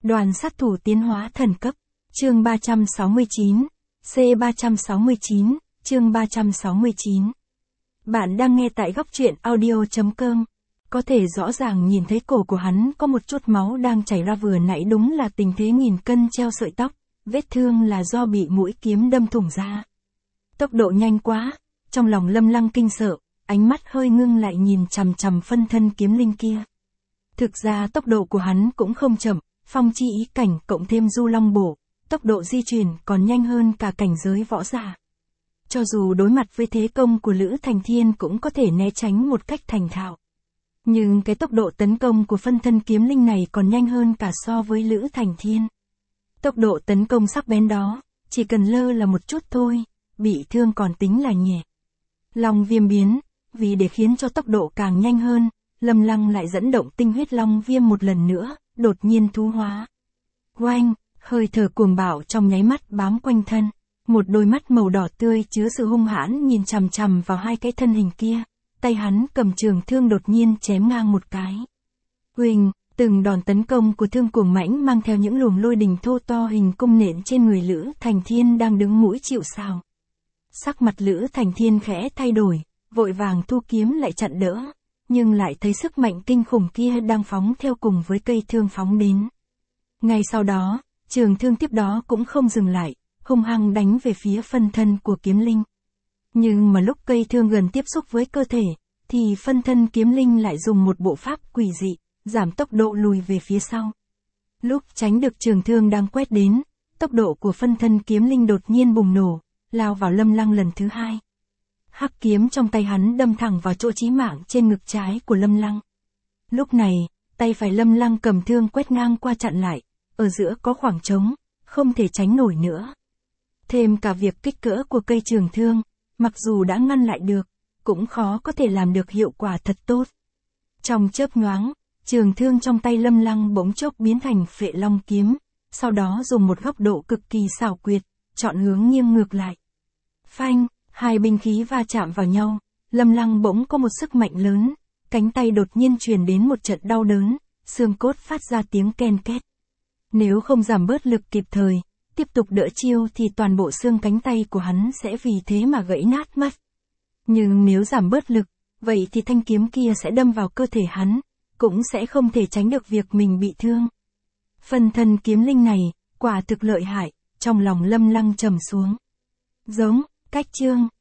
Đoàn sát thủ tiến hóa thần cấp. Chương 369. C369, chương 369. Bạn đang nghe tại góc truyện audio.com. Có thể rõ ràng nhìn thấy cổ của hắn có một chút máu đang chảy ra, vừa nãy đúng là tình thế nghìn cân treo sợi tóc, vết thương là do bị mũi kiếm đâm thủng ra. Tốc độ nhanh quá, trong lòng Lâm Lăng kinh sợ, ánh mắt hơi ngưng lại nhìn chằm chằm phân thân kiếm linh kia. Thực ra tốc độ của hắn cũng không chậm, phong chi ý cảnh cộng thêm du long bổ, tốc độ di chuyển còn nhanh hơn cả cảnh giới võ giả. Cho dù đối mặt với thế công của Lữ Thành Thiên cũng có thể né tránh một cách thành thạo. Nhưng cái tốc độ tấn công của phân thân kiếm linh này còn nhanh hơn cả so với Lữ Thành Thiên. Tốc độ tấn công sắc bén đó, chỉ cần lơ là một chút thôi, bị thương còn tính là nhẹ. Long viêm biến, vì để khiến cho tốc độ càng nhanh hơn, Lâm Lăng lại dẫn động tinh huyết long viêm một lần nữa, đột nhiên thú hóa. Oanh, hơi thở cuồng bạo trong nháy mắt bám quanh thân. Một đôi mắt màu đỏ tươi chứa sự hung hãn nhìn chằm chằm vào hai cái thân hình kia. Tay hắn cầm trường thương đột nhiên chém ngang một cái. Huỳnh, từng đòn tấn công của thương cuồng mãnh mang theo những luồng lôi đình thô to hình cung nện trên người Lữ Thành Thiên đang đứng mũi chịu sào. Sắc mặt Lữ Thành Thiên khẽ thay đổi, vội vàng thu kiếm lại chặn đỡ, nhưng lại thấy sức mạnh kinh khủng kia đang phóng theo cùng với cây thương phóng đến. Ngay sau đó, trường thương tiếp đó cũng không dừng lại, hung hăng đánh về phía phân thân của kiếm linh. Nhưng mà lúc cây thương gần tiếp xúc với cơ thể, thì phân thân kiếm linh lại dùng một bộ pháp quỷ dị, giảm tốc độ lùi về phía sau. Lúc tránh được trường thương đang quét đến, tốc độ của phân thân kiếm linh đột nhiên bùng nổ, lao vào Lâm Lăng lần thứ hai. Hắc kiếm trong tay hắn đâm thẳng vào chỗ chí mạng trên ngực trái của Lâm Lăng. Lúc này, tay phải Lâm Lăng cầm thương quét ngang qua chặn lại, ở giữa có khoảng trống, không thể tránh nổi nữa. Thêm cả việc kích cỡ của cây trường thương, mặc dù đã ngăn lại được, cũng khó có thể làm được hiệu quả thật tốt. Trong chớp nhoáng, trường thương trong tay Lâm Lăng bỗng chốc biến thành Phệ Long kiếm, sau đó dùng một góc độ cực kỳ xảo quyệt, chọn hướng nghiêng ngược lại. Phanh, hai binh khí va chạm vào nhau, Lâm Lăng bỗng có một sức mạnh lớn, cánh tay đột nhiên truyền đến một trận đau đớn, xương cốt phát ra tiếng ken két. Nếu không giảm bớt lực kịp thời, tiếp tục đỡ chiêu thì toàn bộ xương cánh tay của hắn sẽ vì thế mà gãy nát mất. Nhưng nếu giảm bớt lực, vậy thì thanh kiếm kia sẽ đâm vào cơ thể hắn, cũng sẽ không thể tránh được việc mình bị thương. Phân thân kiếm linh này, quả thực lợi hại, trong lòng Lâm Lăng trầm xuống. Giống, cách chương.